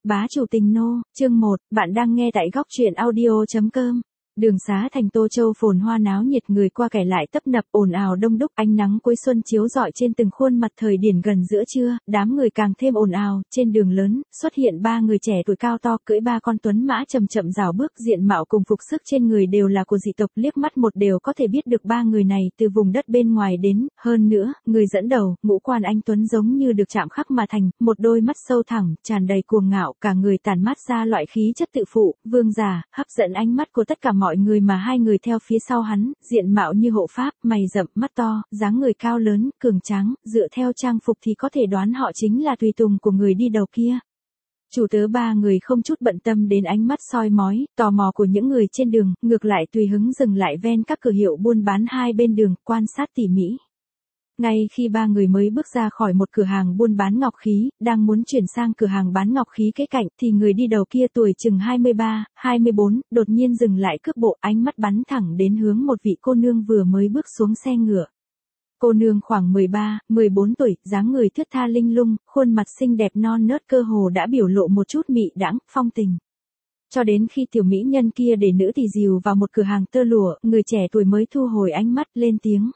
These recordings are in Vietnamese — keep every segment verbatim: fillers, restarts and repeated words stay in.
Bá chủ tình nô, chương một, bạn đang nghe tại góc truyện audio.com. Đường xá thành Tô Châu phồn hoa náo nhiệt, người qua kẻ lại tấp nập, ồn ào đông đúc, ánh nắng cuối xuân chiếu rọi trên từng khuôn mặt. Thời điểm gần giữa trưa, đám người càng thêm ồn ào. Trên đường lớn, xuất hiện ba người trẻ tuổi cao to, cưỡi ba con tuấn mã chậm chậm rảo bước, diện mạo cùng phục sức trên người đều là của dị tộc, liếc mắt một đều có thể biết được ba người này từ vùng đất bên ngoài đến. Hơn nữa, người dẫn đầu, ngũ quan anh tuấn giống như được chạm khắc mà thành, một đôi mắt sâu thẳm, tràn đầy cuồng ngạo, cả người tản mát ra loại khí chất tự phụ, vương giả, hấp dẫn ánh mắt của tất cả mọi người. Mà hai người theo phía sau hắn, diện mạo như hộ pháp, mày rậm, mắt to, dáng người cao lớn, cường tráng, dựa theo trang phục thì có thể đoán họ chính là tùy tùng của người đi đầu kia. Chủ tớ ba người không chút bận tâm đến ánh mắt soi mói, tò mò của những người trên đường, ngược lại tùy hứng dừng lại ven các cửa hiệu buôn bán hai bên đường, quan sát tỉ mỉ. Ngay khi ba người mới bước ra khỏi một cửa hàng buôn bán ngọc khí, đang muốn chuyển sang cửa hàng bán ngọc khí kế cạnh, thì người đi đầu kia tuổi chừng hai mươi ba, hai mươi bốn, đột nhiên dừng lại cước bộ, ánh mắt bắn thẳng đến hướng một vị cô nương vừa mới bước xuống xe ngựa. Cô nương khoảng mười ba, mười bốn tuổi, dáng người thướt tha linh lung, khuôn mặt xinh đẹp non nớt cơ hồ đã biểu lộ một chút mị đãng, phong tình. Cho đến khi tiểu mỹ nhân kia để nữ tỳ dìu vào một cửa hàng tơ lụa, người trẻ tuổi mới thu hồi ánh mắt lên tiếng.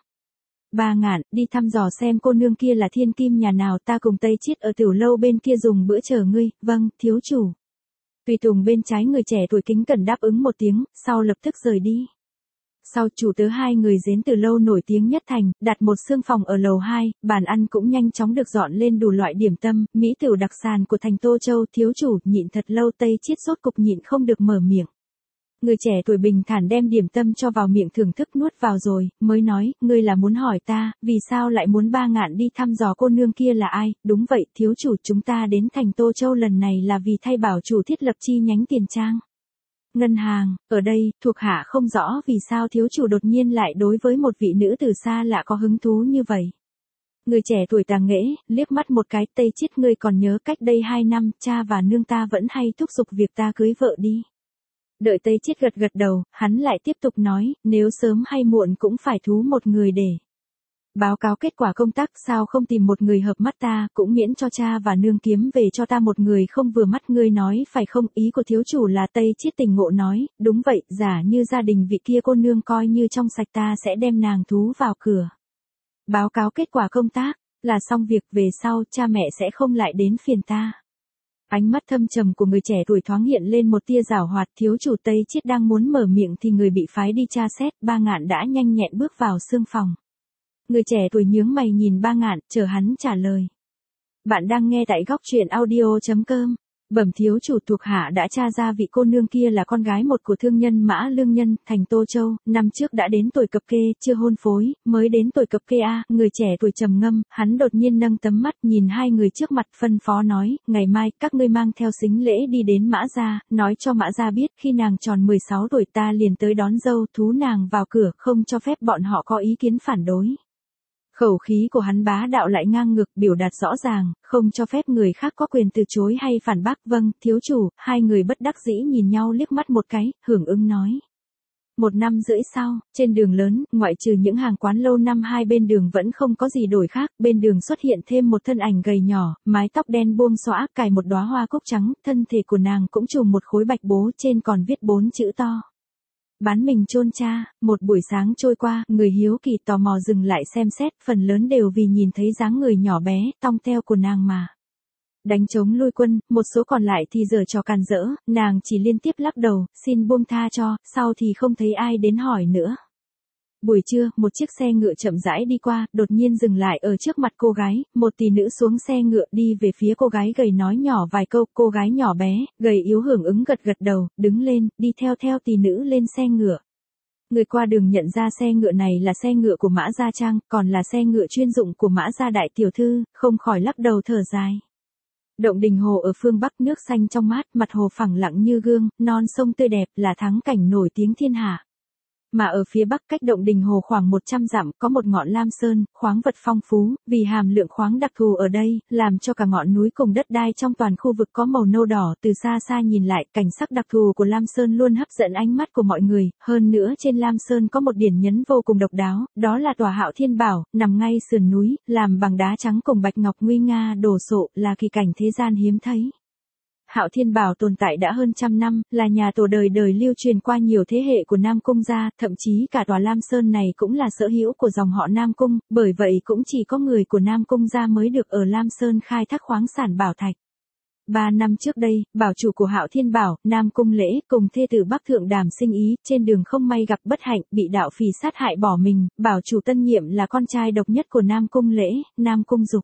Ba ngạn, đi thăm dò xem cô nương kia là thiên kim nhà nào, ta cùng Tây Chiết ở tiểu lâu bên kia dùng bữa chờ ngươi. Vâng, thiếu chủ. Tùy tùng bên trái người trẻ tuổi kính cẩn đáp ứng một tiếng, sau lập tức rời đi. Sau chủ tớ hai người đến từ lâu nổi tiếng nhất thành, đặt một xương phòng ở lầu hai, bàn ăn cũng nhanh chóng được dọn lên đủ loại điểm tâm, mỹ tửu đặc sản của thành Tô Châu. Thiếu chủ, nhịn thật lâu. Tây Chiết sốt cục nhịn không được mở miệng. Người trẻ tuổi bình thản đem điểm tâm cho vào miệng thưởng thức nuốt vào rồi, mới nói, ngươi là muốn hỏi ta, vì sao lại muốn ba ngạn đi thăm dò cô nương kia là ai? Đúng vậy, thiếu chủ, chúng ta đến thành Tô Châu lần này là vì thay bảo chủ thiết lập chi nhánh tiền trang ngân hàng. Ở đây, thuộc hạ không rõ vì sao thiếu chủ đột nhiên lại đối với một vị nữ từ xa lạ có hứng thú như vậy. Người trẻ tuổi tàng nghễ, liếc mắt một cái. Tây Chiết, ngươi còn nhớ cách đây hai năm, cha và nương ta vẫn hay thúc giục việc ta cưới vợ đi. Đợi Tây Chiết gật gật đầu, hắn lại tiếp tục nói, nếu sớm hay muộn cũng phải thú một người để báo cáo kết quả công tác, sao không tìm một người hợp mắt ta, cũng miễn cho cha và nương kiếm về cho ta một người không vừa mắt. Ngươi nói phải không? Ý của thiếu chủ là? Tây Chiết tỉnh ngộ nói, đúng vậy, giả như gia đình vị kia cô nương coi như trong sạch, ta sẽ đem nàng thú vào cửa. Báo cáo kết quả công tác, là xong việc, về sau, cha mẹ sẽ không lại đến phiền ta. Ánh mắt thâm trầm của người trẻ tuổi thoáng hiện lên một tia giảo hoạt. Thiếu chủ. Tây Chiết đang muốn mở miệng thì người bị phái đi tra xét, ba ngạn đã nhanh nhẹn bước vào xương phòng. Người trẻ tuổi nhướng mày nhìn ba ngạn, chờ hắn trả lời. Bạn đang nghe tại góc truyện audio.com. Bẩm thiếu chủ, thuộc hạ đã tra ra vị cô nương kia là con gái một của thương nhân Mã Lương Nhân, thành Tô Châu, năm trước đã đến tuổi cập kê, chưa hôn phối, mới đến tuổi cập kê a. Người trẻ tuổi trầm ngâm, hắn đột nhiên nâng tấm mắt nhìn hai người trước mặt, phân phó nói, ngày mai, các ngươi mang theo sính lễ đi đến Mã gia, nói cho Mã gia biết, khi nàng tròn mười sáu tuổi ta liền tới đón dâu, thú nàng vào cửa, không cho phép bọn họ có ý kiến phản đối. Khẩu khí của hắn bá đạo lại ngang ngược, biểu đạt rõ ràng, không cho phép người khác có quyền từ chối hay phản bác. Vâng, thiếu chủ. Hai người bất đắc dĩ nhìn nhau liếc mắt một cái, hưởng ứng nói. Một năm rưỡi sau, trên đường lớn, ngoại trừ những hàng quán lâu năm hai bên đường vẫn không có gì đổi khác, bên đường xuất hiện thêm một thân ảnh gầy nhỏ, mái tóc đen buông xõa, cài một đóa hoa cúc trắng, thân thể của nàng cũng trùm một khối bạch bố, trên còn viết bốn chữ to. Bán mình chôn cha. Một buổi sáng trôi qua, người hiếu kỳ tò mò dừng lại xem xét, phần lớn đều vì nhìn thấy dáng người nhỏ bé, tong teo của nàng mà đánh trống lui quân, một số còn lại thì giở trò càn rỡ, nàng chỉ liên tiếp lắc đầu, xin buông tha cho, sau thì không thấy ai đến hỏi nữa. Buổi trưa, một chiếc xe ngựa chậm rãi đi qua, đột nhiên dừng lại ở trước mặt cô gái, một tỷ nữ xuống xe ngựa đi về phía cô gái gầy nói nhỏ vài câu, cô gái nhỏ bé, gầy yếu hưởng ứng gật gật đầu, đứng lên, đi theo theo tỷ nữ lên xe ngựa. Người qua đường nhận ra xe ngựa này là xe ngựa của Mã Gia Trang, còn là xe ngựa chuyên dụng của Mã Gia đại tiểu thư, không khỏi lắc đầu thở dài. Động Đình Hồ ở phương Bắc, nước xanh trong mát, mặt hồ phẳng lặng như gương, non sông tươi đẹp, là thắng cảnh nổi tiếng thiên hạ. Mà ở phía bắc cách Động Đình Hồ khoảng một trăm dặm có một ngọn Lam Sơn, khoáng vật phong phú, vì hàm lượng khoáng đặc thù ở đây, làm cho cả ngọn núi cùng đất đai trong toàn khu vực có màu nâu đỏ. Từ xa xa nhìn lại, cảnh sắc đặc thù của Lam Sơn luôn hấp dẫn ánh mắt của mọi người. Hơn nữa trên Lam Sơn có một điểm nhấn vô cùng độc đáo, đó là tòa Hạo Thiên Bảo, nằm ngay sườn núi, làm bằng đá trắng cùng bạch ngọc nguy nga đổ sộ, là kỳ cảnh thế gian hiếm thấy. Hạo Thiên Bảo tồn tại đã hơn trăm năm, là nhà tổ đời đời lưu truyền qua nhiều thế hệ của Nam Cung gia, thậm chí cả tòa Lam Sơn này cũng là sở hữu của dòng họ Nam Cung, bởi vậy cũng chỉ có người của Nam Cung gia mới được ở Lam Sơn khai thác khoáng sản bảo thạch. Ba năm trước đây, bảo chủ của Hạo Thiên Bảo, Nam Cung Lễ, cùng thê tử Bắc Thượng Đàm Sinh Ý, trên đường không may gặp bất hạnh, bị đạo phỉ sát hại bỏ mình, bảo chủ tân nhiệm là con trai độc nhất của Nam Cung Lễ, Nam Cung Dục.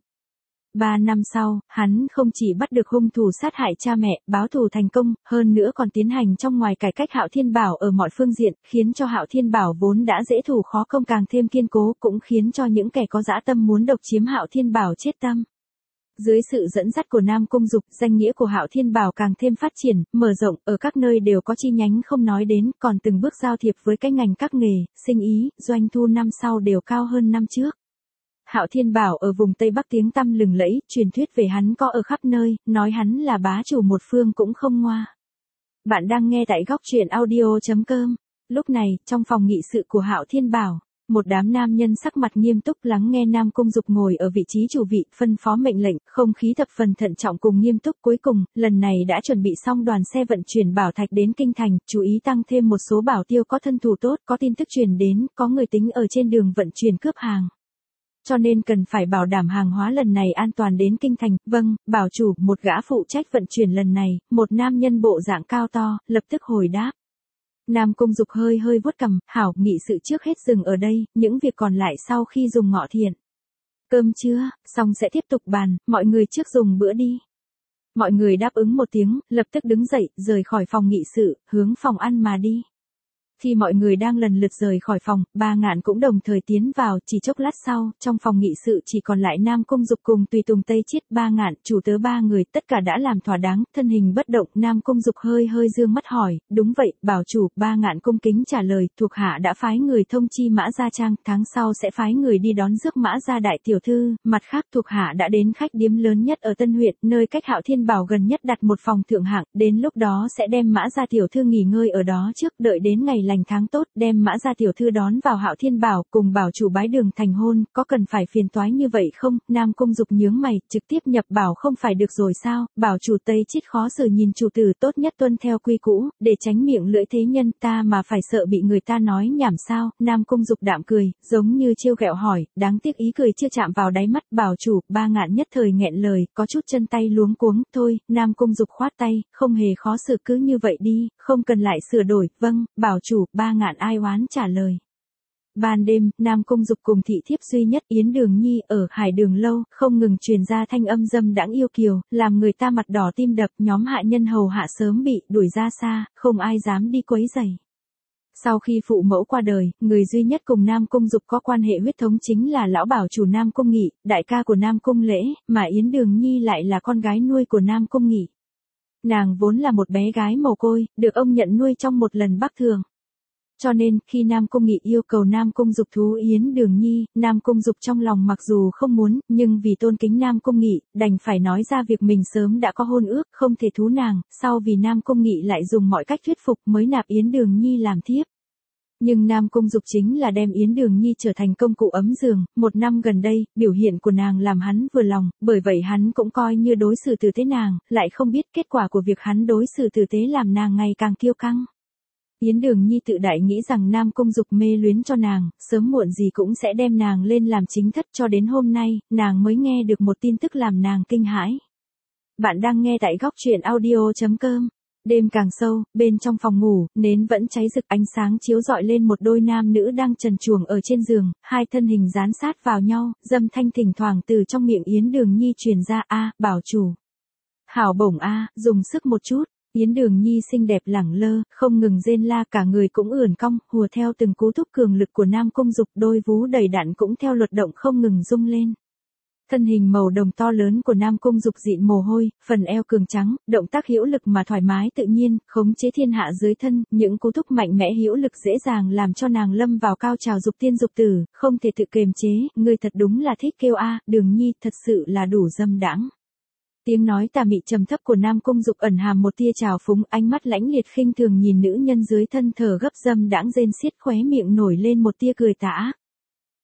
Ba năm sau, hắn không chỉ bắt được hung thủ sát hại cha mẹ, báo thù thành công, hơn nữa còn tiến hành trong ngoài cải cách Hạo Thiên Bảo ở mọi phương diện, khiến cho Hạo Thiên Bảo vốn đã dễ thủ khó công càng thêm kiên cố, cũng khiến cho những kẻ có dã tâm muốn độc chiếm Hạo Thiên Bảo chết tâm. Dưới sự dẫn dắt của Nam Cung Dục, danh nghĩa của Hạo Thiên Bảo càng thêm phát triển, mở rộng, ở các nơi đều có chi nhánh không nói đến, còn từng bước giao thiệp với cái ngành các nghề, sinh ý, doanh thu năm sau đều cao hơn năm trước. Hạo Thiên Bảo ở vùng Tây Bắc tiếng tăm lừng lẫy, truyền thuyết về hắn có ở khắp nơi, nói hắn là bá chủ một phương cũng không ngoa. Bạn đang nghe tại góc truyện audio chấm com. Lúc này, trong phòng nghị sự của Hạo Thiên Bảo, một đám nam nhân sắc mặt nghiêm túc lắng nghe Nam Cung Dục ngồi ở vị trí chủ vị, phân phó mệnh lệnh, không khí thập phần thận trọng cùng nghiêm túc. Cuối cùng, lần này đã chuẩn bị xong đoàn xe vận chuyển bảo thạch đến kinh thành, chú ý tăng thêm một số bảo tiêu có thân thủ tốt, có tin tức truyền đến, có người tính ở trên đường vận chuyển cướp hàng. Cho nên cần phải bảo đảm hàng hóa lần này an toàn đến kinh thành. Vâng, bảo chủ, một gã phụ trách vận chuyển lần này, một nam nhân bộ dạng cao to, lập tức hồi đáp. Nam Cung Dục hơi hơi vuốt cằm, hảo, nghị sự trước hết dừng ở đây, những việc còn lại sau khi dùng ngọ thiện. Cơm chưa, xong sẽ tiếp tục bàn, mọi người trước dùng bữa đi. Mọi người đáp ứng một tiếng, lập tức đứng dậy, rời khỏi phòng nghị sự, hướng phòng ăn mà đi. Khi mọi người đang lần lượt rời khỏi phòng, Ba Ngạn cũng đồng thời tiến vào, chỉ chốc lát sau, trong phòng nghị sự chỉ còn lại Nam Cung Dục cùng tùy tùng Tây Chiết. Ba Ngạn, chủ tớ ba người, tất cả đã làm thỏa đáng, thân hình bất động. Nam Cung Dục hơi hơi dương mắt hỏi, đúng vậy, bảo chủ. Ba Ngạn cung kính trả lời, thuộc hạ đã phái người thông chi Mã Gia Trang, tháng sau sẽ phái người đi đón rước Mã Gia đại tiểu thư. Mặt khác, thuộc hạ đã đến khách điếm lớn nhất ở Tân huyện, nơi cách Hạo Thiên Bảo gần nhất đặt một phòng thượng hạng, đến lúc đó sẽ đem Mã Gia tiểu thư nghỉ ngơi ở đó trước, đợi đến ngày lành tháng tốt, đem Mã Gia tiểu thư đón vào Hạo Thiên Bảo, cùng bảo chủ bái đường thành hôn. Có cần phải phiền toái như vậy không? Nam Cung Dục nhướng mày, trực tiếp nhập bảo không phải được rồi sao? Bảo chủ Tây Chiết khó xử nhìn chủ tử, tốt nhất tuân theo quy cũ, để tránh miệng lưỡi thế nhân, ta mà phải sợ bị người ta nói nhảm sao? Nam Cung Dục đạm cười, giống như trêu ghẹo hỏi, đáng tiếc ý cười chưa chạm vào đáy mắt. Bảo chủ. Ba Ngạn nhất thời nghẹn lời, có chút chân tay luống cuống. Thôi, Nam Cung Dục khoát tay, không hề khó xử, cứ như vậy đi, không cần lại sửa đổi. Vâng, bảo chủ. Ba Ngạn ai oán trả lời. Ban đêm, Nam Cung Dục cùng thị thiếp duy nhất Yến Đường Nhi ở Hải Đường lâu, không ngừng truyền ra thanh âm dâm đãng yêu kiều, làm người ta mặt đỏ tim đập. Nhóm hạ nhân hầu hạ sớm bị đuổi ra xa, không ai dám đi quấy rầy. Sau khi phụ mẫu qua đời, người duy nhất cùng Nam Cung Dục có quan hệ huyết thống chính là lão bảo chủ Nam Cung Nghị, đại ca của Nam Cung Lễ, mà Yến Đường Nhi lại là con gái nuôi của Nam Cung Nghị. Nàng vốn là một bé gái mồ côi, được ông nhận nuôi trong một lần bắc thường. Cho nên, khi Nam Cung Nghị yêu cầu Nam Cung Dục thú Yến Đường Nhi, Nam Cung Dục trong lòng mặc dù không muốn, nhưng vì tôn kính Nam Cung Nghị, đành phải nói ra việc mình sớm đã có hôn ước, không thể thú nàng, sau vì Nam Cung Nghị lại dùng mọi cách thuyết phục mới nạp Yến Đường Nhi làm thiếp. Nhưng Nam Cung Dục chính là đem Yến Đường Nhi trở thành công cụ ấm giường. Một năm gần đây, biểu hiện của nàng làm hắn vừa lòng, bởi vậy hắn cũng coi như đối xử tử tế nàng, lại không biết kết quả của việc hắn đối xử tử tế làm nàng ngày càng kiêu căng. Yến Đường Nhi tự đại nghĩ rằng Nam Cung Dục mê luyến cho nàng, sớm muộn gì cũng sẽ đem nàng lên làm chính thất, cho đến hôm nay, nàng mới nghe được một tin tức làm nàng kinh hãi. Bạn đang nghe tại góc truyện audio chấm com. Đêm càng sâu, bên trong phòng ngủ, nến vẫn cháy rực, ánh sáng chiếu rọi lên một đôi nam nữ đang trần truồng ở trên giường, hai thân hình dán sát vào nhau, dâm thanh thỉnh thoảng từ trong miệng Yến Đường Nhi truyền ra. A, bảo chủ. Hảo bổng a, dùng sức một chút. Yến Đường Nhi xinh đẹp lẳng lơ, không ngừng rên la, cả người cũng ưỡn cong, hùa theo từng cú thúc cường lực của Nam Cung Dục, đôi vú đầy đặn cũng theo luật động không ngừng rung lên. Thân hình màu đồng to lớn của Nam Cung Dục dịn mồ hôi, phần eo cường trắng, động tác hữu lực mà thoải mái tự nhiên, khống chế thiên hạ dưới thân, những cú thúc mạnh mẽ hữu lực dễ dàng làm cho nàng lâm vào cao trào dục tiên dục tử, không thể tự kiềm chế. Người thật đúng là thích kêu a, Đường Nhi, thật sự là đủ dâm đãng. Tiếng nói tà mị trầm thấp của Nam Cung Dục ẩn hàm một tia trào phúng, ánh mắt lãnh liệt khinh thường nhìn nữ nhân dưới thân thờ gấp dâm đãng rên xiết, khóe miệng nổi lên một tia cười tà ác.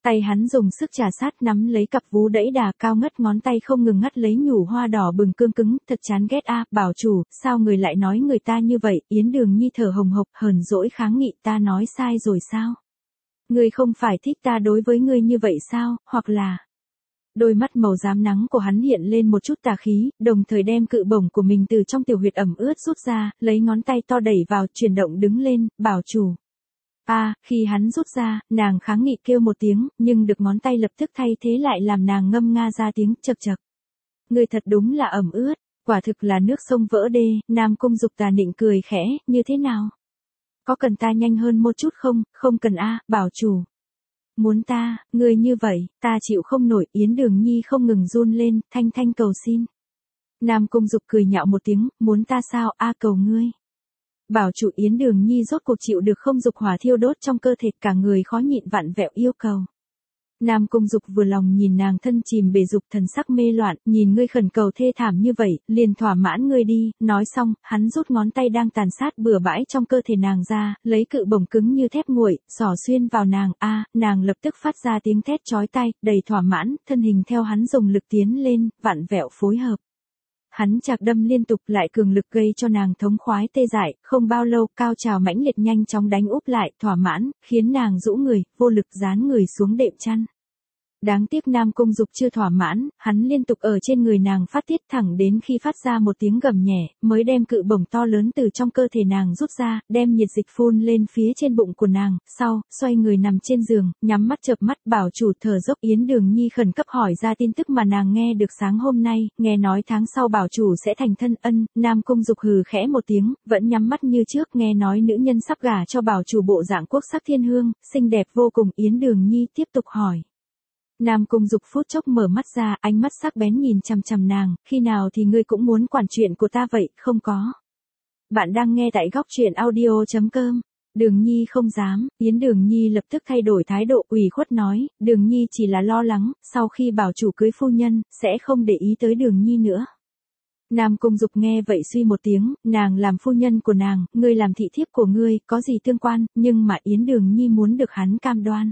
Tay hắn dùng sức trà sát nắm lấy cặp vú đẫy đà cao ngất ngón tay không ngừng ngắt lấy nhủ hoa đỏ bừng cương cứng, thật chán ghét a, bảo chủ, sao người lại nói người ta như vậy, Yến Đường Nhi thở hồng hộc, hờn dỗi kháng nghị, ta nói sai rồi sao? Ngươi không phải thích ta đối với ngươi như vậy sao, hoặc là... Đôi mắt màu xám nắng của hắn hiện lên một chút tà khí, đồng thời đem cự bổng của mình từ trong tiểu huyệt ẩm ướt rút ra, lấy ngón tay to đẩy vào, chuyển động đứng lên, bảo chủ. A, à, khi hắn rút ra, nàng kháng nghị kêu một tiếng, nhưng được ngón tay lập tức thay thế lại làm nàng ngâm nga ra tiếng chậc chậc. Ngươi thật đúng là ẩm ướt, quả thực là nước sông vỡ đê, Nam Cung Dục tà nịnh cười khẽ, như thế nào? Có cần ta nhanh hơn một chút không, không cần a, bảo chủ. Muốn ta, ngươi như vậy, ta chịu không nổi, Yến Đường Nhi không ngừng run lên, thanh thanh cầu xin. Nam Cung Dục cười nhạo một tiếng, muốn ta sao, a cầu ngươi. Bảo chủ Yến Đường Nhi rốt cuộc chịu được không dục hỏa thiêu đốt trong cơ thể, cả người khó nhịn vặn vẹo yêu cầu. Nam Cung Dục vừa lòng nhìn nàng thân chìm bề dục, thần sắc mê loạn, nhìn ngươi khẩn cầu thê thảm như vậy, liền thỏa mãn ngươi đi, nói xong, hắn rút ngón tay đang tàn sát bừa bãi trong cơ thể nàng ra, lấy cự bổng cứng như thép nguội, xỏ xuyên vào nàng, a, nàng lập tức phát ra tiếng thét chói tai, đầy thỏa mãn, thân hình theo hắn dùng lực tiến lên, vặn vẹo phối hợp. Hắn chạc đâm liên tục lại cường lực gây cho nàng thống khoái tê dại, không bao lâu, cao trào mãnh liệt nhanh chóng đánh úp lại, thỏa mãn, khiến nàng rũ người, vô lực dán người xuống đệm chăn. Đáng tiếc Nam Cung Dục chưa thỏa mãn, hắn liên tục ở trên người nàng phát tiết thẳng đến khi phát ra một tiếng gầm nhẹ, mới đem cự bổng to lớn từ trong cơ thể nàng rút ra, đem nhiệt dịch phun lên phía trên bụng của nàng, sau, xoay người nằm trên giường, nhắm mắt chợp mắt, bảo chủ thở dốc. Yến Đường Nhi khẩn cấp hỏi ra tin tức mà nàng nghe được sáng hôm nay, nghe nói tháng sau bảo chủ sẽ thành thân. Ân, Nam Cung Dục hừ khẽ một tiếng, vẫn nhắm mắt như trước, nghe nói nữ nhân sắp gả cho bảo chủ bộ dạng quốc sắc thiên hương, xinh đẹp vô cùng. Yến Đường Nhi tiếp tục hỏi. Nam Cung Dục phút chốc mở mắt ra, ánh mắt sắc bén nhìn chằm chằm nàng, khi nào thì ngươi cũng muốn quản chuyện của ta vậy, không có. Bạn đang nghe tại góc truyện audio chấm com. Đường Nhi không dám, Yến Đường Nhi lập tức thay đổi thái độ, ủy khuất nói, Đường Nhi chỉ là lo lắng, sau khi bảo chủ cưới phu nhân, sẽ không để ý tới Đường Nhi nữa. Nam Cung Dục nghe vậy suy một tiếng, nàng làm phu nhân của nàng, ngươi làm thị thiếp của ngươi, có gì tương quan, nhưng mà Yến Đường Nhi muốn được hắn cam đoan.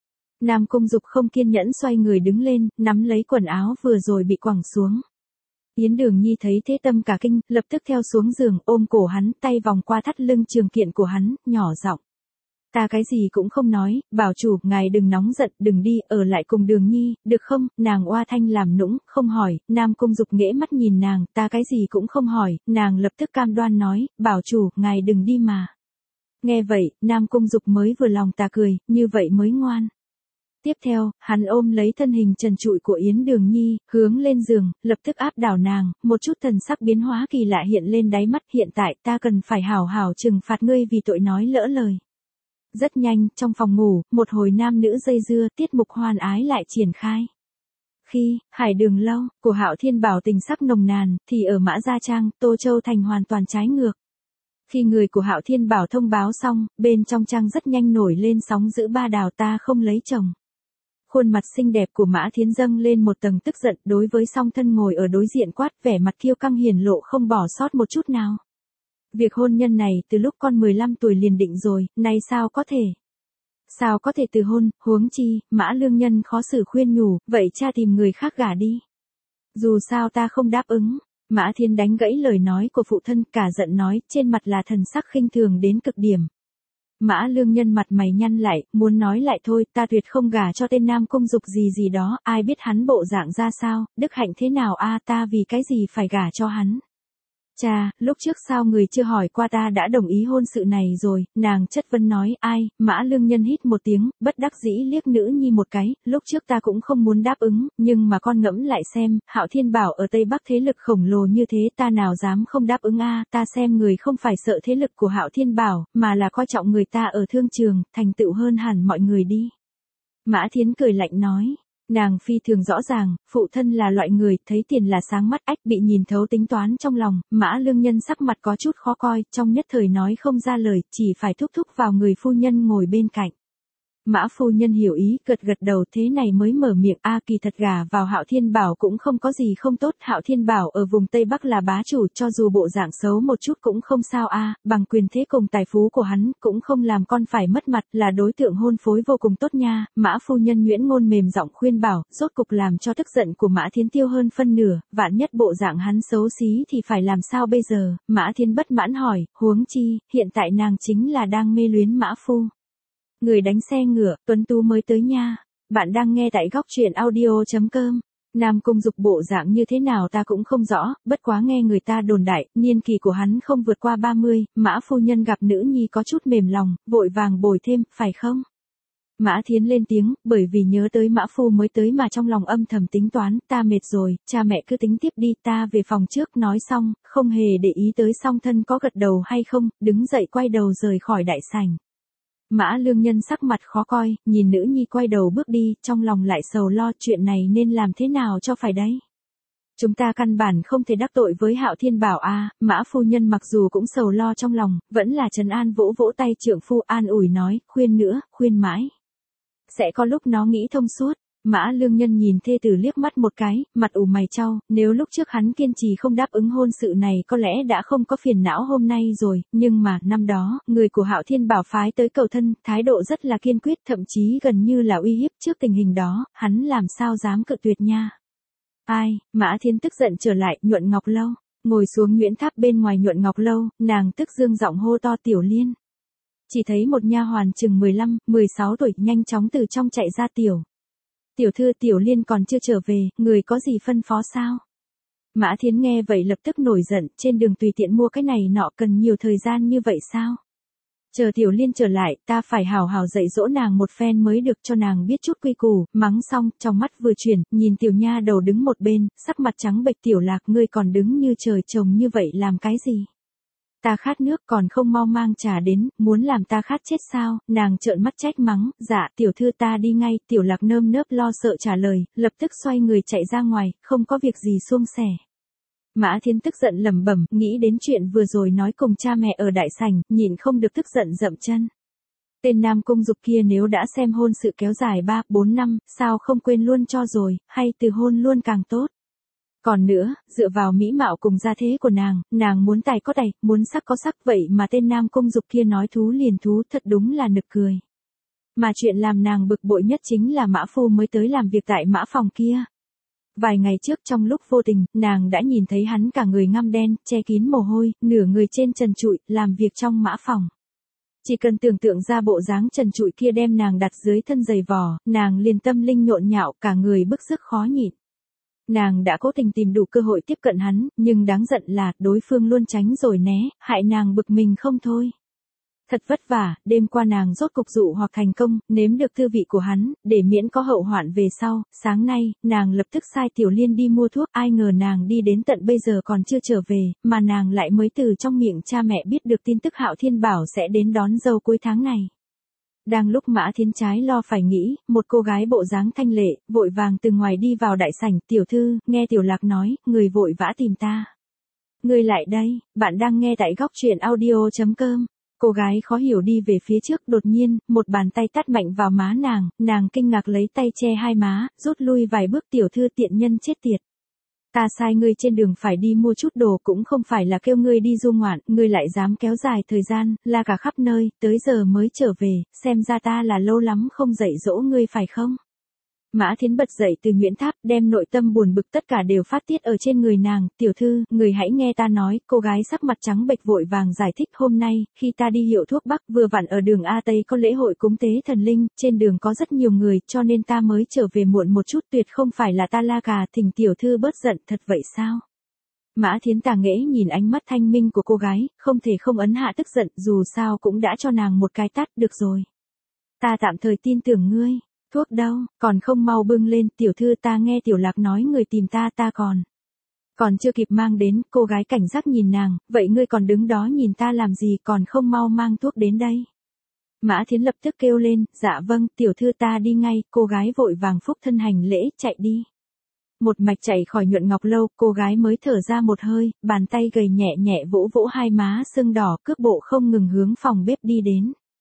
Nam Cung Dục không kiên nhẫn xoay người đứng lên, nắm lấy quần áo vừa rồi bị quẳng xuống. Yến Đường Nhi thấy thế tâm cả kinh, lập tức theo xuống giường, ôm cổ hắn, tay vòng qua thắt lưng trường kiện của hắn, nhỏ giọng. Ta cái gì cũng không nói, bảo chủ, ngài đừng nóng giận, đừng đi, ở lại cùng Đường Nhi, được không? Nàng oa thanh làm nũng, không hỏi. Nam Cung Dục nghễ mắt nhìn nàng, ta cái gì cũng không hỏi, nàng lập tức cam đoan nói, bảo chủ, ngài đừng đi mà. Nghe vậy, Nam Cung Dục mới vừa lòng ta cười, như vậy mới ngoan. Tiếp theo, hắn ôm lấy thân hình trần trụi của Yến Đường Nhi, hướng lên giường, lập tức áp đảo nàng, một chút thần sắc biến hóa kỳ lạ hiện lên đáy mắt. Hiện tại ta cần phải hảo hảo trừng phạt ngươi vì tội nói lỡ lời. Rất nhanh, trong phòng ngủ, một hồi nam nữ dây dưa, tiết mục hoan ái lại triển khai. Khi, Hải Đường Lâu, của Hạo Thiên Bảo tình sắc nồng nàn, thì ở Mã Gia Trang, Tô Châu Thành hoàn toàn trái ngược. Khi người của Hạo Thiên Bảo thông báo xong, bên trong trang rất nhanh nổi lên sóng dữ ba đào ta không lấy chồng. Khuôn mặt xinh đẹp của Mã Thiến dâng lên một tầng tức giận, đối với song thân ngồi ở đối diện quát, vẻ mặt kiêu căng hiển lộ không bỏ sót một chút nào. Việc hôn nhân này từ lúc con mười lăm tuổi liền định rồi, nay sao có thể? Sao có thể từ hôn, huống chi, Mã Lương Nhân khó xử khuyên nhủ, vậy cha tìm người khác gả đi. Dù sao ta không đáp ứng. Mã Thiến đánh gãy lời nói của phụ thân, cả giận nói, trên mặt là thần sắc khinh thường đến cực điểm. Mã Lương Nhân mặt mày nhăn lại, muốn nói lại thôi, ta tuyệt không gả cho tên Nam Cung Dục gì gì đó, ai biết hắn bộ dạng ra sao, đức hạnh thế nào a, ta vì cái gì phải gả cho hắn. Cha, lúc trước sao người chưa hỏi qua ta đã đồng ý hôn sự này rồi, nàng chất vấn nói, ai, Mã Lương Nhân hít một tiếng, bất đắc dĩ liếc nữ nhi một cái, lúc trước ta cũng không muốn đáp ứng, nhưng mà con ngẫm lại xem, Hạo Thiên Bảo ở Tây Bắc thế lực khổng lồ như thế ta nào dám không đáp ứng a, ta xem người không phải sợ thế lực của Hạo Thiên Bảo, mà là coi trọng người ta ở thương trường, thành tựu hơn hẳn mọi người đi. Mã Thiến cười lạnh nói. Nàng phi thường rõ ràng, phụ thân là loại người, thấy tiền là sáng mắt, ách bị nhìn thấu tính toán trong lòng. Mã Lương Nhân sắc mặt có chút khó coi, trong nhất thời nói không ra lời, chỉ phải thúc thúc vào người phu nhân ngồi bên cạnh. Mã phu nhân hiểu ý, gật gật đầu, thế này mới mở miệng, a kỳ thật gả vào Hạo Thiên Bảo cũng không có gì không tốt, Hạo Thiên Bảo ở vùng Tây Bắc là bá chủ, cho dù bộ dạng xấu một chút cũng không sao a, bằng quyền thế cùng tài phú của hắn, cũng không làm con phải mất mặt, là đối tượng hôn phối vô cùng tốt nha. Mã phu nhân nhuyễn ngôn mềm giọng khuyên bảo, rốt cục làm cho tức giận của Mã Thiến tiêu hơn phân nửa, vạn nhất bộ dạng hắn xấu xí thì phải làm sao bây giờ? Mã Thiến bất mãn hỏi, huống chi, hiện tại nàng chính là đang mê luyến Mã phu. Người đánh xe ngựa, Tuấn Tú mới tới nha. Bạn đang nghe tại góc truyện audio.com. Nam Cung Dục bộ dạng như thế nào ta cũng không rõ, bất quá nghe người ta đồn đại, niên kỳ của hắn không vượt qua ba mươi, Mã phu nhân gặp nữ nhi có chút mềm lòng, vội vàng bồi thêm, phải không? Mã Thiến lên tiếng, bởi vì nhớ tới Mã phu mới tới mà trong lòng âm thầm tính toán, ta mệt rồi, cha mẹ cứ tính tiếp đi, ta về phòng trước. Nói xong, không hề để ý tới song thân có gật đầu hay không, đứng dậy quay đầu rời khỏi đại sảnh. Mã Lương Nhân sắc mặt khó coi, nhìn nữ nhi quay đầu bước đi, trong lòng lại sầu lo, chuyện này nên làm thế nào cho phải đấy. Chúng ta căn bản không thể đắc tội với Hạo Thiên Bảo a. Mã phu nhân mặc dù cũng sầu lo trong lòng, vẫn là trấn an vỗ vỗ tay trượng phu, an ủi nói, khuyên nữa, khuyên mãi. Sẽ có lúc nó nghĩ thông suốt. Mã Lương Nhân nhìn thê tử liếc mắt một cái, mặt ủ mày chau, nếu lúc trước hắn kiên trì không đáp ứng hôn sự này có lẽ đã không có phiền não hôm nay rồi, nhưng mà, năm đó, người của Hạo Thiên Bảo phái tới cầu thân, thái độ rất là kiên quyết, thậm chí gần như là uy hiếp, trước tình hình đó, hắn làm sao dám cự tuyệt nha. Ai, Mã Thiến tức giận trở lại, Nhuận Ngọc Lâu, ngồi xuống nhuyễn tháp bên ngoài Nhuận Ngọc Lâu, nàng tức dương giọng hô to Tiểu Liên. Chỉ thấy một nha hoàn chừng mười lăm, mười sáu tuổi nhanh chóng từ trong chạy ra. Tiểu Tiểu thư, Tiểu Liên còn chưa trở về, người có gì phân phó sao? Mã Thiến nghe vậy lập tức nổi giận, trên đường tùy tiện mua cái này nọ cần nhiều thời gian như vậy sao? Chờ Tiểu Liên trở lại, ta phải hào hào dạy dỗ nàng một phen mới được, cho nàng biết chút quy củ. Mắng xong, trong mắt vừa chuyển, nhìn tiểu nha đầu đứng một bên, sắc mặt trắng bệch. Tiểu Lạc, ngươi còn đứng như trời trồng như vậy làm cái gì? Ta khát nước còn không mau mang trà đến, muốn làm ta khát chết sao? Nàng trợn mắt trách mắng, dạ tiểu thư ta đi ngay. Tiểu Lạc nơm nớp lo sợ trả lời, lập tức xoay người chạy ra ngoài, không có việc gì suông sẻ. Mã Thiến tức giận lẩm bẩm, nghĩ đến chuyện vừa rồi nói cùng cha mẹ ở đại sảnh, nhịn không được tức giận dậm chân. Tên Nam Cung Dục kia nếu đã xem hôn sự kéo dài ba, bốn năm, sao không quên luôn cho rồi, hay từ hôn luôn càng tốt. Còn nữa, dựa vào mỹ mạo cùng gia thế của nàng, nàng muốn tài có tài, muốn sắc có sắc, vậy mà tên Nam Cung Dục kia nói thú liền thú, thật đúng là nực cười. Mà chuyện làm nàng bực bội nhất chính là Mã phu mới tới làm việc tại Mã phòng kia. Vài ngày trước trong lúc vô tình, nàng đã nhìn thấy hắn cả người ngăm đen, che kín mồ hôi, nửa người trên trần trụi, làm việc trong Mã phòng. Chỉ cần tưởng tượng ra bộ dáng trần trụi kia đem nàng đặt dưới thân giày vò, nàng liền tâm linh nhộn nhạo, cả người bức sức khó nhịn. Nàng đã cố tình tìm đủ cơ hội tiếp cận hắn, nhưng đáng giận là, đối phương luôn tránh rồi né, hại nàng bực mình không thôi. Thật vất vả, đêm qua nàng rốt cục dụ hoặc thành công, nếm được thư vị của hắn, để miễn có hậu hoạn về sau. Sáng nay, nàng lập tức sai Tiểu Liên đi mua thuốc, ai ngờ nàng đi đến tận bây giờ còn chưa trở về, mà nàng lại mới từ trong miệng cha mẹ biết được tin tức Hạo Thiên Bảo sẽ đến đón dâu cuối tháng này. Đang lúc Mã Thiến trái lo phải nghĩ, một cô gái bộ dáng thanh lệ, vội vàng từ ngoài đi vào đại sảnh. Tiểu thư, nghe Tiểu Lạc nói, người vội vã tìm ta. Người lại đây, bạn đang nghe tại góc truyện audio.com. Cô gái khó hiểu đi về phía trước, đột nhiên, một bàn tay tát mạnh vào má nàng, nàng kinh ngạc lấy tay che hai má, rút lui vài bước. Tiểu thư tiện nhân chết tiệt. Ta sai ngươi trên đường phải đi mua chút đồ cũng không phải là kêu ngươi đi du ngoạn, ngươi lại dám kéo dài thời gian, la cả khắp nơi, tới giờ mới trở về, xem ra ta là lâu lắm không dạy dỗ ngươi phải không? Mã Thiến bật dậy từ nhuyễn tháp, đem nội tâm buồn bực tất cả đều phát tiết ở trên người nàng. Tiểu thư, người hãy nghe ta nói. Cô gái sắc mặt trắng bệch vội vàng giải thích, hôm nay, khi ta đi hiệu thuốc bắc, vừa vặn ở đường A Tây có lễ hội cúng tế thần linh, trên đường có rất nhiều người, cho nên ta mới trở về muộn một chút, tuyệt không phải là ta la cà, thỉnh tiểu thư bớt giận, thật vậy sao? Mã Thiến tà nghễ nhìn ánh mắt thanh minh của cô gái, không thể không ấn hạ tức giận, dù sao cũng đã cho nàng một cái tát, được rồi. Ta tạm thời tin tưởng ngươi. Thuốc đâu, còn không mau bưng lên. Tiểu thư, ta nghe Tiểu Lạc nói người tìm ta, ta còn. Còn chưa kịp mang đến, cô gái cảnh giác nhìn nàng, vậy ngươi còn đứng đó nhìn ta làm gì, còn không mau mang thuốc đến đây. Mã Thiến lập tức kêu lên, dạ vâng, tiểu thư ta đi ngay. Cô gái vội vàng phúc thân hành lễ, chạy đi. Một mạch chạy khỏi Nhuận Ngọc Lâu, cô gái mới thở ra một hơi, bàn tay gầy nhẹ nhẹ vỗ vỗ hai má sưng đỏ, cước bộ không ngừng hướng phòng bếp đi đến.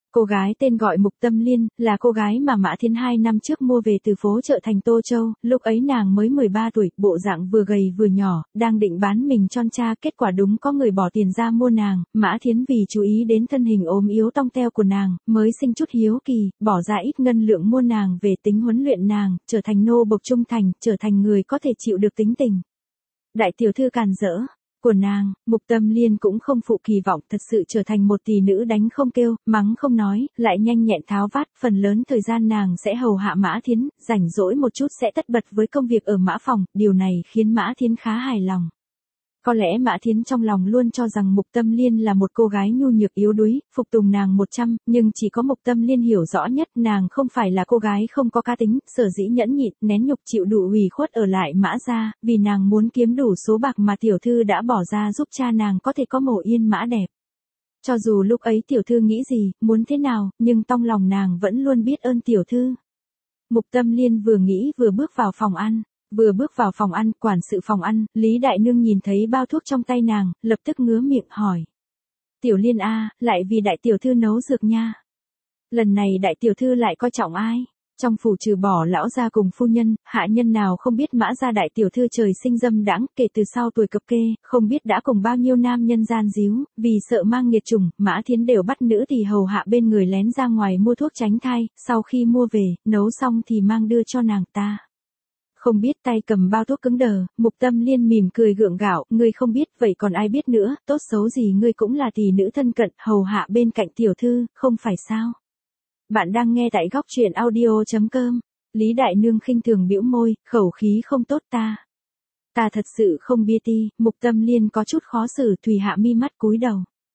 Cô gái tên gọi Mục Tâm Liên, là cô gái mà Mã Thiến hai năm trước mua về từ phố chợ thành Tô Châu, lúc ấy nàng mới mười ba tuổi, bộ dạng vừa gầy vừa nhỏ, đang định bán mình tròn cha, kết quả đúng có người bỏ tiền ra mua nàng, Mã Thiến vì chú ý đến thân hình ốm yếu tong teo của nàng, mới sinh chút hiếu kỳ, bỏ ra ít ngân lượng mua nàng về tính huấn luyện nàng, trở thành nô bộc trung thành, trở thành người có thể chịu được tính tình. Đại tiểu thư càn rỡ của nàng, Mục Tâm Liên cũng không phụ kỳ vọng, thật sự trở thành một tỷ nữ đánh không kêu, mắng không nói, lại nhanh nhẹn tháo vát, phần lớn thời gian nàng sẽ hầu hạ Mã Thiến, rảnh rỗi một chút sẽ tất bật với công việc ở mã phòng, điều này khiến Mã Thiến khá hài lòng. Có lẽ Mã Thiến trong lòng luôn cho rằng Mục Tâm Liên là một cô gái nhu nhược yếu đuối, phục tùng nàng một trăm, nhưng chỉ có Mục Tâm Liên hiểu rõ nhất nàng không phải là cô gái không có cá tính, sở dĩ nhẫn nhịn, nén nhục chịu đủ ủy khuất ở lại Mã gia, vì nàng muốn kiếm đủ số bạc mà tiểu thư đã bỏ ra giúp cha nàng có thể có mộ yên mã đẹp. Cho dù lúc ấy tiểu thư nghĩ gì, muốn thế nào, nhưng trong lòng nàng vẫn luôn biết ơn tiểu thư. Mục Tâm Liên vừa nghĩ vừa bước vào phòng ăn. Vừa bước vào phòng ăn, quản sự phòng ăn, Lý Đại Nương nhìn thấy bao thuốc trong tay nàng, lập tức ngứa miệng hỏi. Tiểu Liên a, lại vì đại tiểu thư nấu dược nha. Lần này đại tiểu thư lại coi trọng ai? Trong phủ trừ bỏ lão gia cùng phu nhân, hạ nhân nào không biết Mã gia đại tiểu thư trời sinh dâm đãng, kể từ sau tuổi cập kê, không biết đã cùng bao nhiêu nam nhân gian díu, vì sợ mang nghiệt trùng, Mã Thiến đều bắt nữ thì hầu hạ bên người lén ra ngoài mua thuốc tránh thai, sau khi mua về, nấu xong thì mang đưa cho nàng ta. Không biết tay cầm bao thuốc cứng đờ, Mục Tâm Liên mỉm cười gượng gạo, ngươi không biết vậy còn ai biết nữa, tốt xấu gì ngươi cũng là tỷ nữ thân cận, hầu hạ bên cạnh tiểu thư, không phải sao? Bạn đang nghe tại góc truyện audio.com. Lý Đại Nương khinh thường bĩu môi, khẩu khí không tốt ta. Ta thật sự không biết ti, Mục Tâm Liên có chút khó xử, Thùy hạ mi mắt cúi đầu.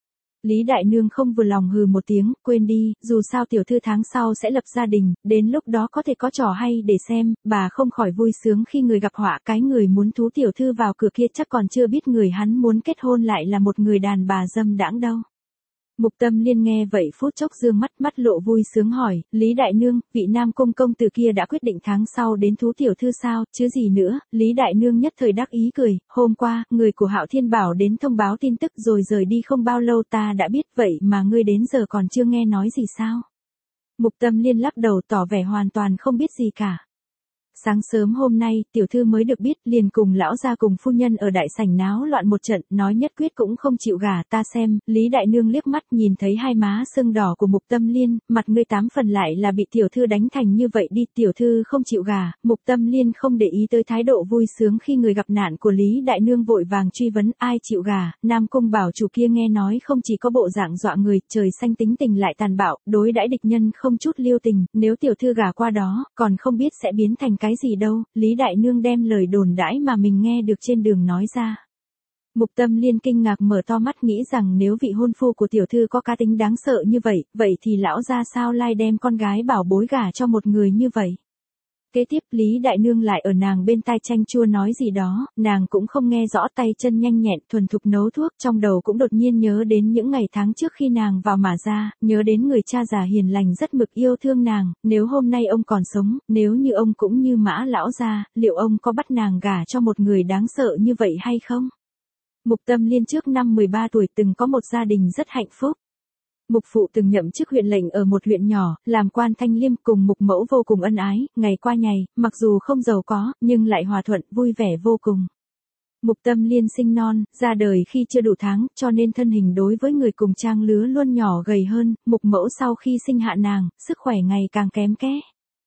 Lý Đại Nương không vừa lòng hừ một tiếng, quên đi, dù sao tiểu thư tháng sau sẽ lập gia đình, đến lúc đó có thể có trò hay để xem, bà không khỏi vui sướng khi người gặp họa, cái người muốn thú tiểu thư vào cửa kia chắc còn chưa biết người hắn muốn kết hôn lại là một người đàn bà dâm đãng đâu. Mục Tâm Liên nghe vậy phút chốc dương mắt mắt lộ vui sướng hỏi, Lý Đại Nương, vị nam công công từ kia đã quyết định tháng sau đến thú tiểu thư sao, chứ gì nữa, Lý Đại Nương nhất thời đắc ý cười, hôm qua, người của Hạo Thiên Bảo đến thông báo tin tức rồi rời đi không bao lâu ta đã biết vậy mà ngươi đến giờ còn chưa nghe nói gì sao. Mục Tâm Liên lắc đầu tỏ vẻ hoàn toàn không biết gì cả. Sáng sớm hôm nay, tiểu thư mới được biết, liền cùng lão gia cùng phu nhân ở đại sảnh náo loạn một trận, nói nhất quyết cũng không chịu gả, ta xem, Lý Đại Nương liếc mắt nhìn thấy hai má sưng đỏ của Mục Tâm Liên, mặt ngươi tám phần lại là bị tiểu thư đánh thành như vậy đi, tiểu thư không chịu gả, Mục Tâm Liên không để ý tới thái độ vui sướng khi người gặp nạn của Lý Đại Nương vội vàng truy vấn ai chịu gả, Nam Cung bảo chủ kia nghe nói không chỉ có bộ dạng dọa người, trời xanh tính tình lại tàn bạo, đối đãi địch nhân không chút lưu tình, nếu tiểu thư gả qua đó, còn không biết sẽ biến thành cái gì đâu, Lý Đại Nương đem lời đồn đãi mà mình nghe được trên đường nói ra. Mục Tâm Liên kinh ngạc mở to mắt nghĩ rằng nếu vị hôn phu của tiểu thư có cá tính đáng sợ như vậy, vậy thì lão gia sao lai đem con gái bảo bối gả cho một người như vậy. Kế tiếp Lý Đại Nương lại ở nàng bên tai chanh chua nói gì đó, nàng cũng không nghe rõ, tay chân nhanh nhẹn thuần thục nấu thuốc, trong đầu cũng đột nhiên nhớ đến những ngày tháng trước khi nàng vào Mã gia, nhớ đến người cha già hiền lành rất mực yêu thương nàng, nếu hôm nay ông còn sống, nếu như ông cũng như Mã lão gia, liệu ông có bắt nàng gả cho một người đáng sợ như vậy hay không? Mục Tâm Liên trước năm mười ba tuổi từng có một gia đình rất hạnh phúc. Mục phụ từng nhậm chức huyện lệnh ở một huyện nhỏ, làm quan thanh liêm, cùng mục mẫu vô cùng ân ái, ngày qua ngày, mặc dù không giàu có, nhưng lại hòa thuận, vui vẻ vô cùng. Mục Tâm Liên sinh non, ra đời khi chưa đủ tháng, cho nên thân hình đối với người cùng trang lứa luôn nhỏ gầy hơn, mục mẫu sau khi sinh hạ nàng, sức khỏe ngày càng kém ké.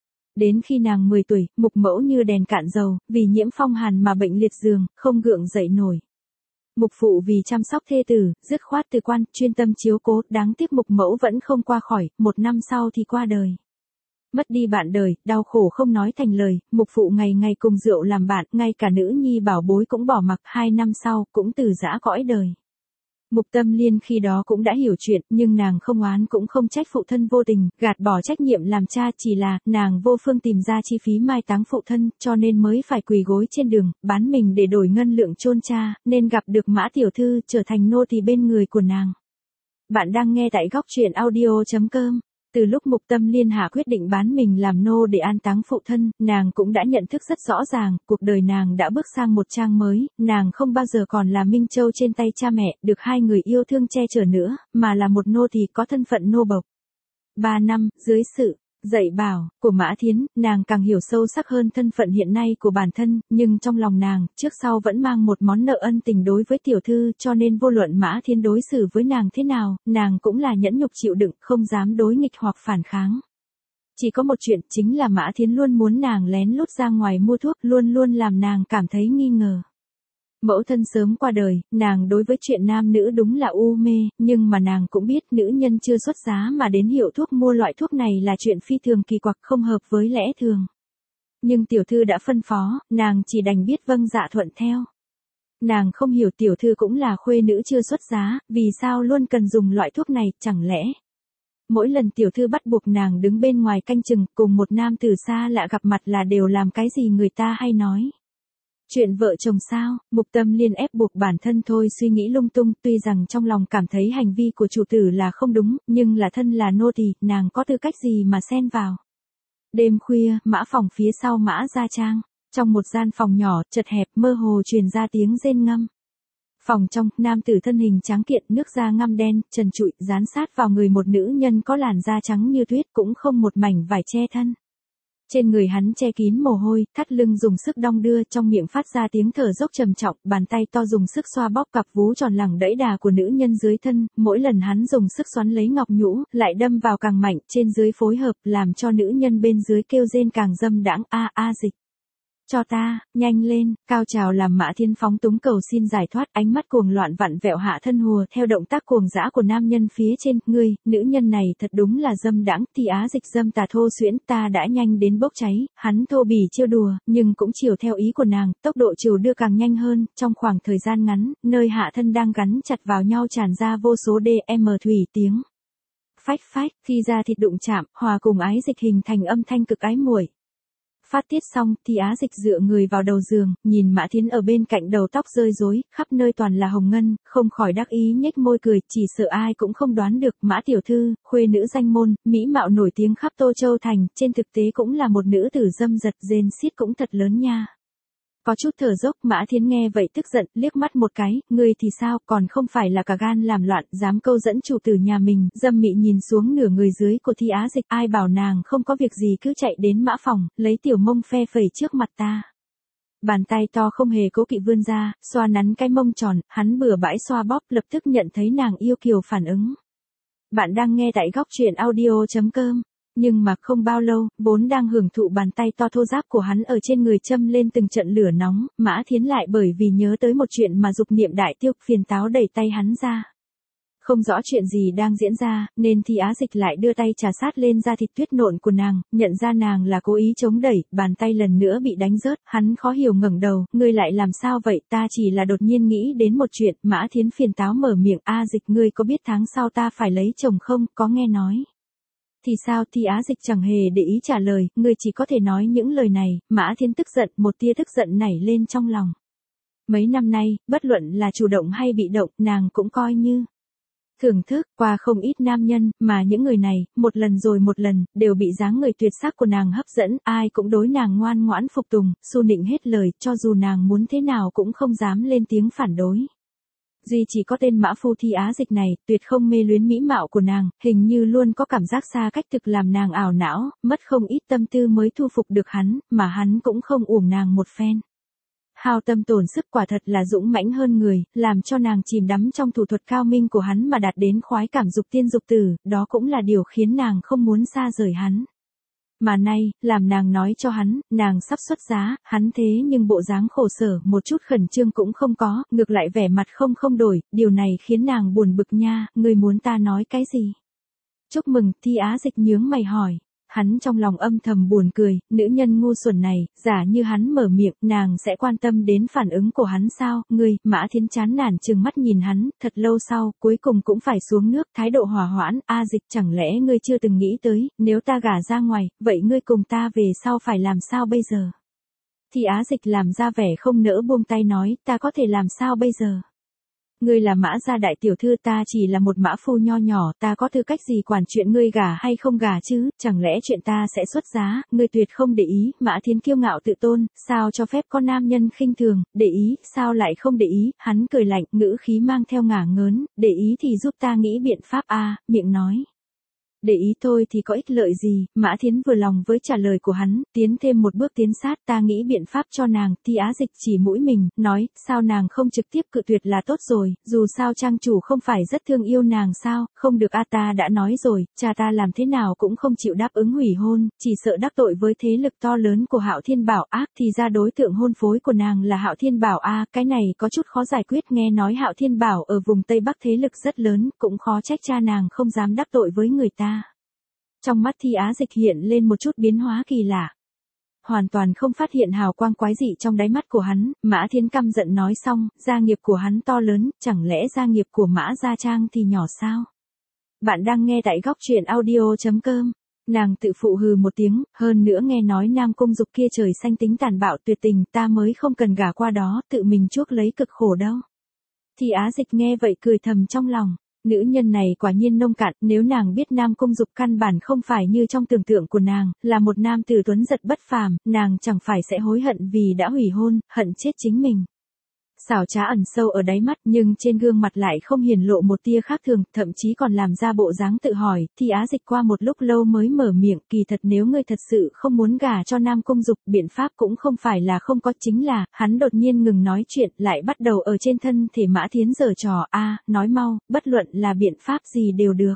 Đến khi nàng mười tuổi, mục mẫu như đèn cạn dầu, vì nhiễm phong hàn mà bệnh liệt giường, không gượng dậy nổi. Mục phụ vì chăm sóc thê tử, dứt khoát từ quan, chuyên tâm chiếu cố, đáng tiếc mục mẫu vẫn không qua khỏi, một năm sau thì qua đời. Mất đi bạn đời, đau khổ không nói thành lời, mục phụ ngày ngày cùng rượu làm bạn, ngay cả nữ nhi bảo bối cũng bỏ mặc, hai năm sau, cũng từ giã cõi đời. Mục Tâm Liên khi đó cũng đã hiểu chuyện, nhưng nàng không oán cũng không trách phụ thân vô tình, gạt bỏ trách nhiệm làm cha, chỉ là, nàng vô phương tìm ra chi phí mai táng phụ thân, cho nên mới phải quỳ gối trên đường, bán mình để đổi ngân lượng chôn cha, nên gặp được Mã tiểu thư, trở thành nô tỳ bên người của nàng. Bạn đang nghe tại góc truyện audio.com. Từ lúc Mục Tâm Liên hạ quyết định bán mình làm nô để an táng phụ thân, nàng cũng đã nhận thức rất rõ ràng, cuộc đời nàng đã bước sang một trang mới, nàng không bao giờ còn là Minh Châu trên tay cha mẹ, được hai người yêu thương che chở nữa, mà là một nô tỳ có thân phận nô bộc. ba năm, dưới sự dạy bảo của Mã Thiến, nàng càng hiểu sâu sắc hơn thân phận hiện nay của bản thân, nhưng trong lòng nàng, trước sau vẫn mang một món nợ ân tình đối với tiểu thư, cho nên vô luận Mã Thiến đối xử với nàng thế nào, nàng cũng là nhẫn nhục chịu đựng, không dám đối nghịch hoặc phản kháng. Chỉ có một chuyện, chính là Mã Thiến luôn muốn nàng lén lút ra ngoài mua thuốc, luôn luôn làm nàng cảm thấy nghi ngờ. Mẫu thân sớm qua đời, nàng đối với chuyện nam nữ đúng là u mê, nhưng mà nàng cũng biết nữ nhân chưa xuất giá mà đến hiệu thuốc mua loại thuốc này là chuyện phi thường kỳ quặc, không hợp với lẽ thường. Nhưng tiểu thư đã phân phó, nàng chỉ đành biết vâng dạ thuận theo. Nàng không hiểu tiểu thư cũng là khuê nữ chưa xuất giá, vì sao luôn cần dùng loại thuốc này, chẳng lẽ mỗi lần tiểu thư bắt buộc nàng đứng bên ngoài canh chừng, cùng một nam tử xa lạ gặp mặt là đều làm cái gì người ta hay nói. Chuyện vợ chồng sao, Mục Tâm Liên ép buộc bản thân thôi suy nghĩ lung tung, tuy rằng trong lòng cảm thấy hành vi của chủ tử là không đúng, nhưng là thân là nô tỳ, nàng có tư cách gì mà xen vào. Đêm khuya, mã phòng phía sau Mã Gia Trang, trong một gian phòng nhỏ, chật hẹp, mơ hồ truyền ra tiếng rên ngâm. Phòng trong, nam tử thân hình tráng kiện, nước da ngăm đen, trần trụi, dán sát vào người một nữ nhân có làn da trắng như tuyết, cũng không một mảnh vải che thân. Trên người hắn che kín mồ hôi, thắt lưng dùng sức đong đưa, trong miệng phát ra tiếng thở dốc trầm trọng, bàn tay to dùng sức xoa bóp cặp vú tròn lẳng đẫy đà của nữ nhân dưới thân, mỗi lần hắn dùng sức xoắn lấy ngọc nhũ, lại đâm vào càng mạnh, trên dưới phối hợp, làm cho nữ nhân bên dưới kêu rên càng dâm đãng, a a dịch. Cho ta, nhanh lên, cao trào làm Mã Thiến phóng túng cầu xin giải thoát, ánh mắt cuồng loạn vặn vẹo hạ thân hùa theo động tác cuồng dã của nam nhân phía trên, ngươi, nữ nhân này thật đúng là dâm đãng, thì á dịch dâm tà thô xuyễn, ta đã nhanh đến bốc cháy, hắn thô bỉ trêu đùa, nhưng cũng chiều theo ý của nàng, tốc độ chiều đưa càng nhanh hơn, trong khoảng thời gian ngắn, nơi hạ thân đang gắn chặt vào nhau tràn ra vô số đê em thủy tiếng. Phách phách, khi da thịt đụng chạm, hòa cùng ái dịch hình thành âm thanh cực ái muội. Phát tiết xong, thì á dịch dựa người vào đầu giường, nhìn Mã Thiến ở bên cạnh đầu tóc rơi rối, khắp nơi toàn là hồng ngân, không khỏi đắc ý nhếch môi cười, chỉ sợ ai cũng không đoán được, Mã tiểu thư, khuê nữ danh môn, mỹ mạo nổi tiếng khắp Tô Châu thành, trên thực tế cũng là một nữ tử dâm dật, rên xiết cũng thật lớn nha. Có chút thở dốc, Mã Thiến nghe vậy tức giận, liếc mắt một cái, ngươi thì sao, còn không phải là cả gan làm loạn, dám câu dẫn chủ tử nhà mình, dâm mị nhìn xuống nửa người dưới của Thi Á Dịch, ai bảo nàng không có việc gì cứ chạy đến mã phòng, lấy tiểu mông phe phẩy trước mặt ta. Bàn tay to không hề cố kỵ vươn ra, xoa nắn cái mông tròn, hắn bừa bãi xoa bóp, lập tức nhận thấy nàng yêu kiều phản ứng. Bạn đang nghe tại góc truyện audio chấm com. Nhưng mà không bao lâu, vốn đang hưởng thụ bàn tay to thô ráp của hắn ở trên người châm lên từng trận lửa nóng, Mã Thiến lại bởi vì nhớ tới một chuyện mà dục niệm đại tiêu, phiền táo đẩy tay hắn ra. Không rõ chuyện gì đang diễn ra, nên Thi Á Dịch lại đưa tay trà sát lên da thịt tuyết nộn của nàng, nhận ra nàng là cố ý chống đẩy, bàn tay lần nữa bị đánh rớt, hắn khó hiểu ngẩng đầu, ngươi lại làm sao vậy, ta chỉ là đột nhiên nghĩ đến một chuyện, Mã Thiến phiền táo mở miệng, a Dịch ngươi có biết tháng sau ta phải lấy chồng không, có nghe nói. Thì sao, Thi Á Dịch chẳng hề để ý trả lời, ngươi chỉ có thể nói những lời này, Mã Thiến tức giận, một tia tức giận nảy lên trong lòng. Mấy năm nay, bất luận là chủ động hay bị động, nàng cũng coi như thưởng thức, qua không ít nam nhân, mà những người này, một lần rồi một lần, đều bị dáng người tuyệt sắc của nàng hấp dẫn, ai cũng đối nàng ngoan ngoãn phục tùng, su nịnh hết lời, cho dù nàng muốn thế nào cũng không dám lên tiếng phản đối. Duy chỉ có tên mã phu Thi Á Dịch này, tuyệt không mê luyến mỹ mạo của nàng, hình như luôn có cảm giác xa cách thực làm nàng ảo não, mất không ít tâm tư mới thu phục được hắn, mà hắn cũng không uổng nàng một phen. Hao tâm tổn sức quả thật là dũng mãnh hơn người, làm cho nàng chìm đắm trong thủ thuật cao minh của hắn mà đạt đến khoái cảm dục tiên dục tử, đó cũng là điều khiến nàng không muốn xa rời hắn. Mà nay, làm nàng nói cho hắn, nàng sắp xuất giá, hắn thế nhưng bộ dáng khổ sở, một chút khẩn trương cũng không có, ngược lại vẻ mặt không không đổi, điều này khiến nàng buồn bực nha, ngươi muốn ta nói cái gì? Chúc mừng, Thi Á Dịch nhướng mày hỏi. Hắn trong lòng âm thầm buồn cười, nữ nhân ngu xuẩn này, giả như hắn mở miệng, nàng sẽ quan tâm đến phản ứng của hắn sao, ngươi, Mã Thiến chán nản trừng mắt nhìn hắn, thật lâu sau, cuối cùng cũng phải xuống nước, thái độ hòa hoãn, a Dịch chẳng lẽ ngươi chưa từng nghĩ tới, nếu ta gả ra ngoài, vậy ngươi cùng ta về sau phải làm sao bây giờ? Thì Á Dịch làm ra vẻ không nỡ buông tay nói, ta có thể làm sao bây giờ? Ngươi là Mã gia đại tiểu thư, ta chỉ là một mã phu nho nhỏ, ta có tư cách gì quản chuyện ngươi gả hay không gả chứ, chẳng lẽ chuyện ta sẽ xuất giá, ngươi tuyệt không để ý, Mã Thiến kiêu ngạo tự tôn, sao cho phép con nam nhân khinh thường, để ý, sao lại không để ý, hắn cười lạnh, ngữ khí mang theo ngả ngớn, để ý thì giúp ta nghĩ biện pháp a, miệng nói. Để ý thôi thì có ích lợi gì, Mã Thiến vừa lòng với trả lời của hắn, tiến thêm một bước tiến sát, ta nghĩ biện pháp cho nàng, Thi Á Dịch chỉ mũi mình, nói, sao nàng không trực tiếp cự tuyệt là tốt rồi, dù sao trang chủ không phải rất thương yêu nàng sao, không được a ta đã nói rồi, cha ta làm thế nào cũng không chịu đáp ứng hủy hôn, chỉ sợ đắc tội với thế lực to lớn của Hạo Thiên Bảo ác thì ra đối tượng hôn phối của nàng là Hạo Thiên Bảo a, cái này có chút khó giải quyết, nghe nói Hạo Thiên Bảo ở vùng Tây Bắc thế lực rất lớn, cũng khó trách cha nàng không dám đắc tội với người ta. Trong mắt Thi Á Dịch hiện lên một chút biến hóa kỳ lạ. Hoàn toàn không phát hiện hào quang quái dị trong đáy mắt của hắn, Mã Thiến căm giận nói xong, gia nghiệp của hắn to lớn, chẳng lẽ gia nghiệp của Mã Gia Trang thì nhỏ sao? Bạn đang nghe tại góc truyện audio chấm com. Nàng tự phụ hừ một tiếng, hơn nữa nghe nói Nam Cung Dục kia trời xanh tính tàn bạo tuyệt tình, ta mới không cần gả qua đó, tự mình chuốc lấy cực khổ đâu. Thi Á Dịch nghe vậy cười thầm trong lòng. Nữ nhân này quả nhiên nông cạn, nếu nàng biết Nam Cung Dục căn bản không phải như trong tưởng tượng của nàng, là một nam tử tuấn giật bất phàm, nàng chẳng phải sẽ hối hận vì đã hủy hôn, hận chết chính mình. Xảo trá ẩn sâu ở đáy mắt nhưng trên gương mặt lại không hiển lộ một tia khác thường, thậm chí còn làm ra bộ dáng tự hỏi, Thi Á Dịch qua một lúc lâu mới mở miệng, kỳ thật nếu ngươi thật sự không muốn gả cho Nam Cung Dục, biện pháp cũng không phải là không có, chính là, hắn đột nhiên ngừng nói chuyện, lại bắt đầu ở trên thân thể Mã Thiến giở trò, a, nói mau, bất luận là biện pháp gì đều được.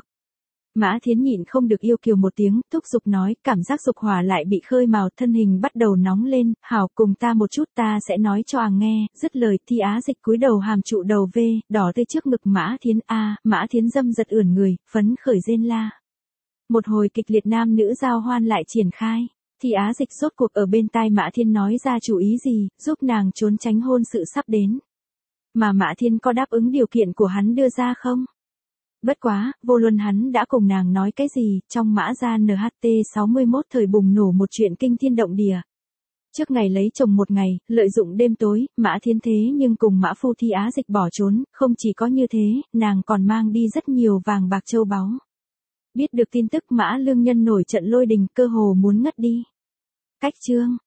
Mã Thiến nhịn không được yêu kiều một tiếng, thúc giục nói, cảm giác dục hỏa lại bị khơi mào, thân hình bắt đầu nóng lên, hảo cùng ta một chút ta sẽ nói cho à nghe, dứt lời Thi Á Dịch cúi đầu hàm trụ đầu V, đỏ tươi trước ngực Mã Thiến a, Mã Thiến dâm giật ưỡn người, phấn khởi rên la. Một hồi kịch liệt nam nữ giao hoan lại triển khai, Thi Á Dịch rốt cuộc ở bên tai Mã Thiến nói ra chủ ý gì, giúp nàng trốn tránh hôn sự sắp đến. Mà Mã Thiến có đáp ứng điều kiện của hắn đưa ra không? Bất quá, vô luận hắn đã cùng nàng nói cái gì, trong Mã Gia en hát tê sáu mươi mốt thời bùng nổ một chuyện kinh thiên động địa. Trước ngày lấy chồng một ngày, lợi dụng đêm tối, Mã Thiến thế nhưng cùng Mã Phu Thi Á Dịch bỏ trốn, không chỉ có như thế, nàng còn mang đi rất nhiều vàng bạc châu báu. Biết được tin tức Mã Lương Nhân nổi trận lôi đình, cơ hồ muốn ngất đi. Cách chương